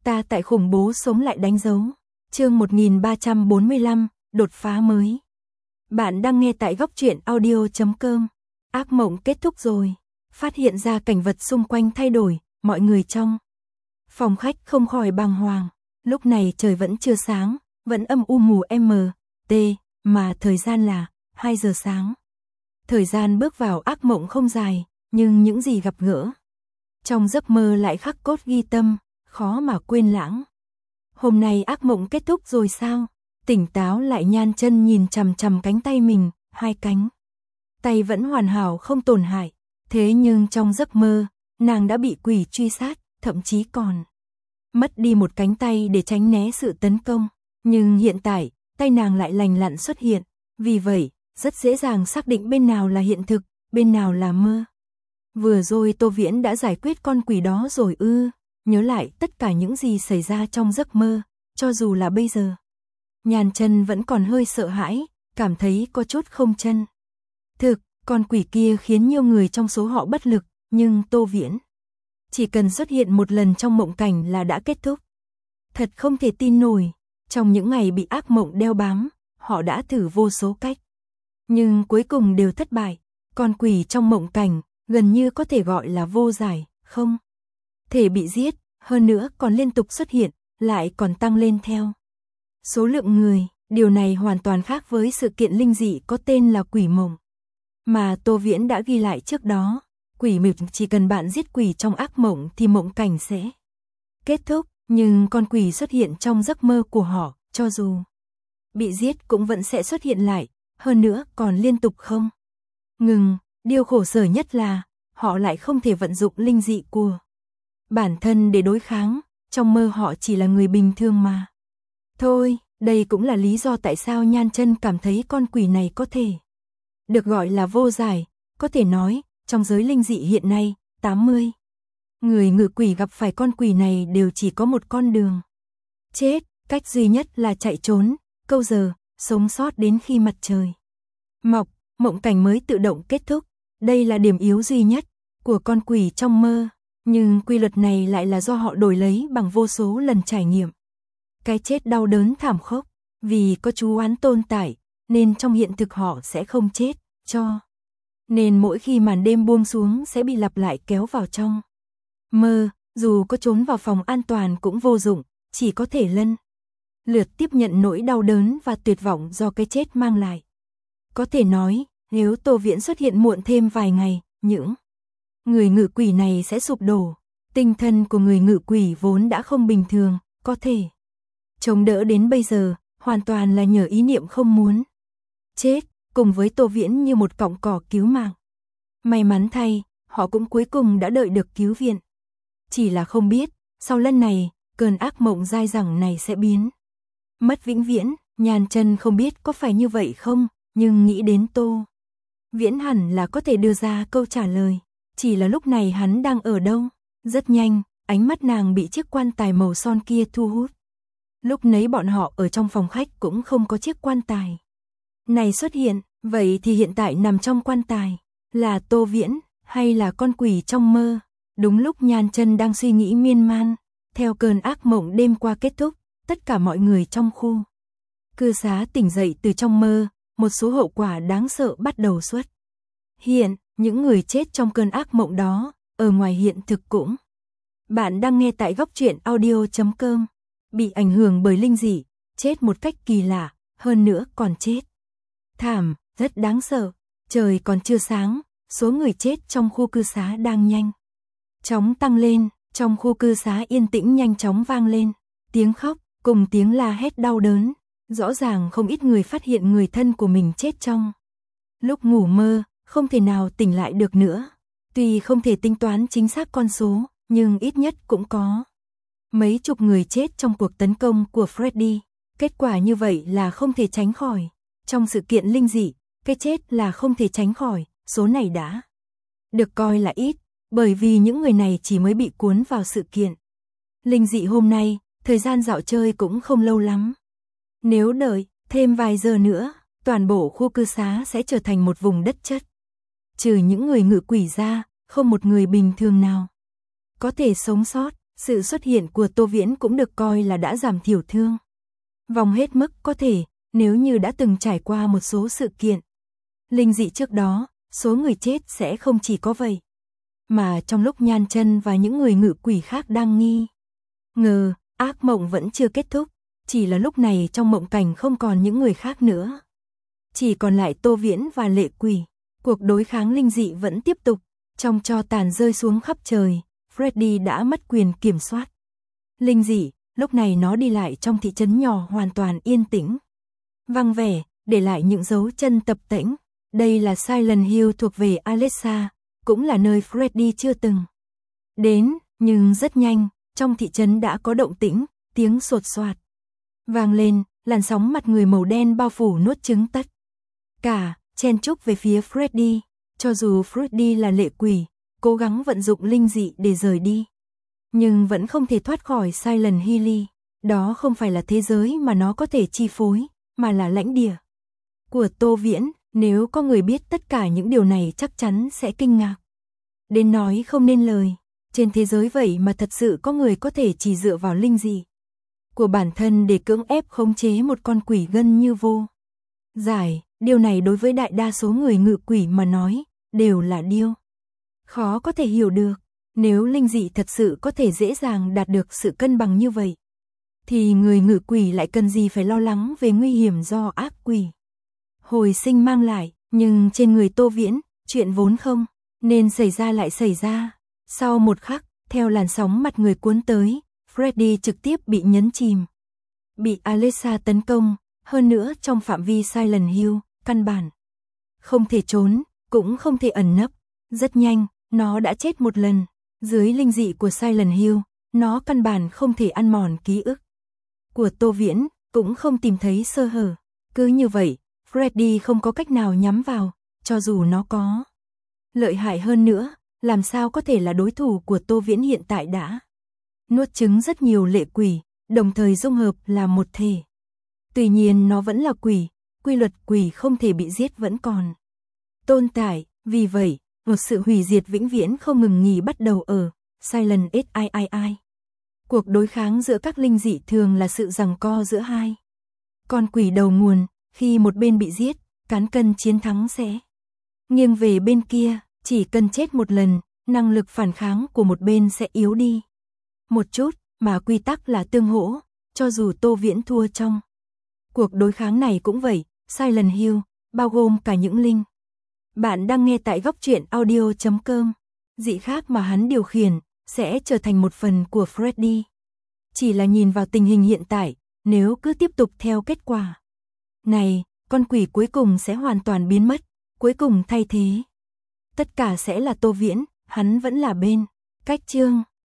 Ta tại khủng bố sống lại đánh dấu. Chương 1345, đột phá mới. Bạn đang nghe tại góc truyện audio.com. Ác mộng kết thúc rồi. Phát hiện ra cảnh vật xung quanh thay đổi, mọi người trong phòng khách không khỏi bàng hoàng. Lúc này trời vẫn chưa sáng, vẫn âm u mù MT, mà thời gian là 2 giờ sáng. Thời gian bước vào ác mộng không dài, nhưng những gì gặp gỡ trong giấc mơ lại khắc cốt ghi tâm, khó mà quên lãng. Hôm nay ác mộng kết thúc rồi sao? Tỉnh táo lại, Nhan Chân nhìn chằm chằm cánh tay mình, hai cánh tay vẫn hoàn hảo không tổn hại. Thế nhưng trong giấc mơ, nàng đã bị quỷ truy sát, thậm chí còn mất đi một cánh tay để tránh né sự tấn công. Nhưng hiện tại, tay nàng lại lành lặn xuất hiện. Vì vậy, rất dễ dàng xác định bên nào là hiện thực, bên nào là mơ. Vừa rồi Tô Viễn đã giải quyết con quỷ đó rồi ư? Nhớ lại tất cả những gì xảy ra trong giấc mơ, cho dù là bây giờ. Nhan Chân vẫn còn hơi sợ hãi, cảm thấy có chút không chân thực. Con quỷ kia khiến nhiều người trong số họ bất lực, nhưng Tô Viễn chỉ cần xuất hiện một lần trong mộng cảnh là đã kết thúc. Thật không thể tin nổi, trong những ngày bị ác mộng đeo bám, họ đã thử vô số cách. Nhưng cuối cùng đều thất bại. Con quỷ trong mộng cảnh gần như có thể gọi là vô giải, không thể bị giết, hơn nữa còn liên tục xuất hiện, lại còn tăng lên theo số lượng người. Điều này hoàn toàn khác với sự kiện linh dị có tên là quỷ mộng mà Tô Viễn đã ghi lại trước đó. Quỷ mực chỉ cần bạn giết quỷ trong ác mộng thì mộng cảnh sẽ kết thúc, nhưng con quỷ xuất hiện trong giấc mơ của họ, cho dù bị giết cũng vẫn sẽ xuất hiện lại, hơn nữa còn liên tục không ngừng. Điều khổ sở nhất là họ lại không thể vận dụng linh dị của bản thân để đối kháng, trong mơ họ chỉ là người bình thường mà thôi. Đây cũng là lý do tại sao Nhan Chân cảm thấy con quỷ này có thể được gọi là vô giải. Có thể nói, trong giới linh dị hiện nay, 80 người ngự quỷ gặp phải con quỷ này đều chỉ có một con đường chết, cách duy nhất là chạy trốn, câu giờ, sống sót đến khi mặt trời mọc, mộng cảnh mới tự động kết thúc. Đây là điểm yếu duy nhất của con quỷ trong mơ, nhưng quy luật này lại là do họ đổi lấy bằng vô số lần trải nghiệm cái chết đau đớn thảm khốc. Vì có chú oán tồn tại, nên trong hiện thực họ sẽ không chết, cho nên mỗi khi màn đêm buông xuống sẽ bị lặp lại kéo vào trong mơ, dù có trốn vào phòng an toàn cũng vô dụng, chỉ có thể lần lượt tiếp nhận nỗi đau đớn và tuyệt vọng do cái chết mang lại. Có thể nói, nếu Tô Viễn xuất hiện muộn thêm vài ngày, những người ngự quỷ này sẽ sụp đổ. Tinh thần của người ngự quỷ vốn đã không bình thường, có thể chống đỡ đến bây giờ, hoàn toàn là nhờ ý niệm không muốn chết, cùng với Tô Viễn như một cọng cỏ cứu mạng. May mắn thay, họ cũng cuối cùng đã đợi được cứu viện. Chỉ là không biết, sau lần này, cơn ác mộng dai dẳng này sẽ biến mất vĩnh viễn. Nhan Chân không biết có phải như vậy không, nhưng nghĩ đến Tô Viễn hẳn là có thể đưa ra câu trả lời. Chỉ là lúc này hắn đang ở đâu? Rất nhanh, ánh mắt nàng bị chiếc quan tài màu son kia thu hút. Lúc nấy bọn họ ở trong phòng khách cũng không có chiếc quan tài này xuất hiện. Vậy thì hiện tại nằm trong quan tài là Tô Viễn hay là con quỷ trong mơ? Đúng lúc Nhan Chân đang suy nghĩ miên man, theo cơn ác mộng đêm qua kết thúc, tất cả mọi người trong khu cư xá tỉnh dậy từ trong mơ. Một số hậu quả đáng sợ bắt đầu xuất hiện. Những người chết trong cơn ác mộng đó, ở ngoài hiện thực cũng. Bạn đang nghe tại góc truyện audio.com. Bị ảnh hưởng bởi linh dị, chết một cách kỳ lạ, hơn nữa còn chết thảm, rất đáng sợ. Trời còn chưa sáng, số người chết trong khu cư xá đang nhanh chóng tăng lên. Trong khu cư xá yên tĩnh nhanh chóng vang lên tiếng khóc cùng tiếng la hét đau đớn. Rõ ràng không ít người phát hiện người thân của mình chết trong lúc ngủ mơ, không thể nào tỉnh lại được nữa. Tuy không thể tính toán chính xác con số, nhưng ít nhất cũng có mấy chục người chết trong cuộc tấn công của Freddy. Kết quả như vậy là không thể tránh khỏi. Trong sự kiện linh dị, cái chết là không thể tránh khỏi. Số này đã được coi là ít, bởi vì những người này chỉ mới bị cuốn vào sự kiện linh dị hôm nay, thời gian dạo chơi cũng không lâu lắm. Nếu đợi thêm vài giờ nữa, toàn bộ khu cư xá sẽ trở thành một vùng đất chất. Trừ những người ngự quỷ ra, không một người bình thường nào có thể sống sót. Sự xuất hiện của Tô Viễn cũng được coi là đã giảm thiểu thương vong hết mức có thể, nếu như đã từng trải qua một số sự kiện linh dị trước đó, số người chết sẽ không chỉ có vậy. Mà trong lúc Nhan Chân và những người ngự quỷ khác đang nghi ngờ, ác mộng vẫn chưa kết thúc, chỉ là lúc này trong mộng cảnh không còn những người khác nữa. Chỉ còn lại Tô Viễn và Lệ Quỷ. Cuộc đối kháng linh dị vẫn tiếp tục, trong tro tàn rơi xuống khắp trời, Freddy đã mất quyền kiểm soát. Linh dị, lúc này nó đi lại trong thị trấn nhỏ hoàn toàn yên tĩnh, vắng vẻ, để lại những dấu chân tập tễnh. Đây là Silent Hill thuộc về Alexa, cũng là nơi Freddy chưa từng đến, nhưng rất nhanh, trong thị trấn đã có động tĩnh, tiếng sột soạt vang lên, làn sóng mặt người màu đen bao phủ nuốt chửng tất cả, chen chúc về phía Freddy. Cho dù Freddy là Lệ Quỷ, cố gắng vận dụng linh dị để rời đi, nhưng vẫn không thể thoát khỏi Silent Hill. Đó không phải là thế giới mà nó có thể chi phối, mà là lãnh địa của Tô Viễn. Nếu có người biết tất cả những điều này chắc chắn sẽ kinh ngạc đến nói không nên lời. Trên thế giới vậy mà thật sự có người có thể chỉ dựa vào linh dị của bản thân để cưỡng ép khống chế một con quỷ gần như vô giải. Điều này đối với đại đa số người ngự quỷ mà nói, đều là điều khó có thể hiểu được. Nếu linh dị thật sự có thể dễ dàng đạt được sự cân bằng như vậy, thì người ngự quỷ lại cần gì phải lo lắng về nguy hiểm do ác quỷ hồi sinh mang lại. Nhưng trên người Tô Viễn, chuyện vốn không nên xảy ra lại xảy ra. Sau một khắc, theo làn sóng mặt người cuốn tới, Freddy trực tiếp bị nhấn chìm, bị Alexa tấn công, hơn nữa trong phạm vi Silent Hill, căn bản không thể trốn, cũng không thể ẩn nấp. Rất nhanh, nó đã chết một lần. Dưới linh dị của Silent Hill, nó căn bản không thể ăn mòn ký ức của Tô Viễn, cũng không tìm thấy sơ hở. Cứ như vậy, Freddy không có cách nào nhắm vào, cho dù nó có lợi hại hơn nữa, làm sao có thể là đối thủ của Tô Viễn hiện tại đã nuốt chửng rất nhiều lệ quỷ, đồng thời dung hợp là một thể. Tuy nhiên nó vẫn là quỷ, quy luật quỷ không thể bị giết vẫn còn tồn tại, vì vậy, một sự hủy diệt vĩnh viễn không ngừng nghỉ bắt đầu ở Silent Hill. Cuộc đối kháng giữa các linh dị thường là sự giằng co giữa hai con quỷ đầu nguồn. Khi một bên bị giết, cán cân chiến thắng sẽ nghiêng về bên kia. Chỉ cần chết một lần, năng lực phản kháng của một bên sẽ yếu đi một chút, mà quy tắc là tương hỗ. Cho dù Tô Viễn thua trong cuộc đối kháng này cũng vậy. Silent Hill, bao gồm cả những linh bạn đang nghe tại góc truyện audio.com, dị khác mà hắn điều khiển, sẽ trở thành một phần của Freddy. Chỉ là nhìn vào tình hình hiện tại, nếu cứ tiếp tục theo kết quả này, con quỷ cuối cùng sẽ hoàn toàn biến mất, cuối cùng thay thế tất cả sẽ là Tô Viễn, hắn vẫn là bên cách chương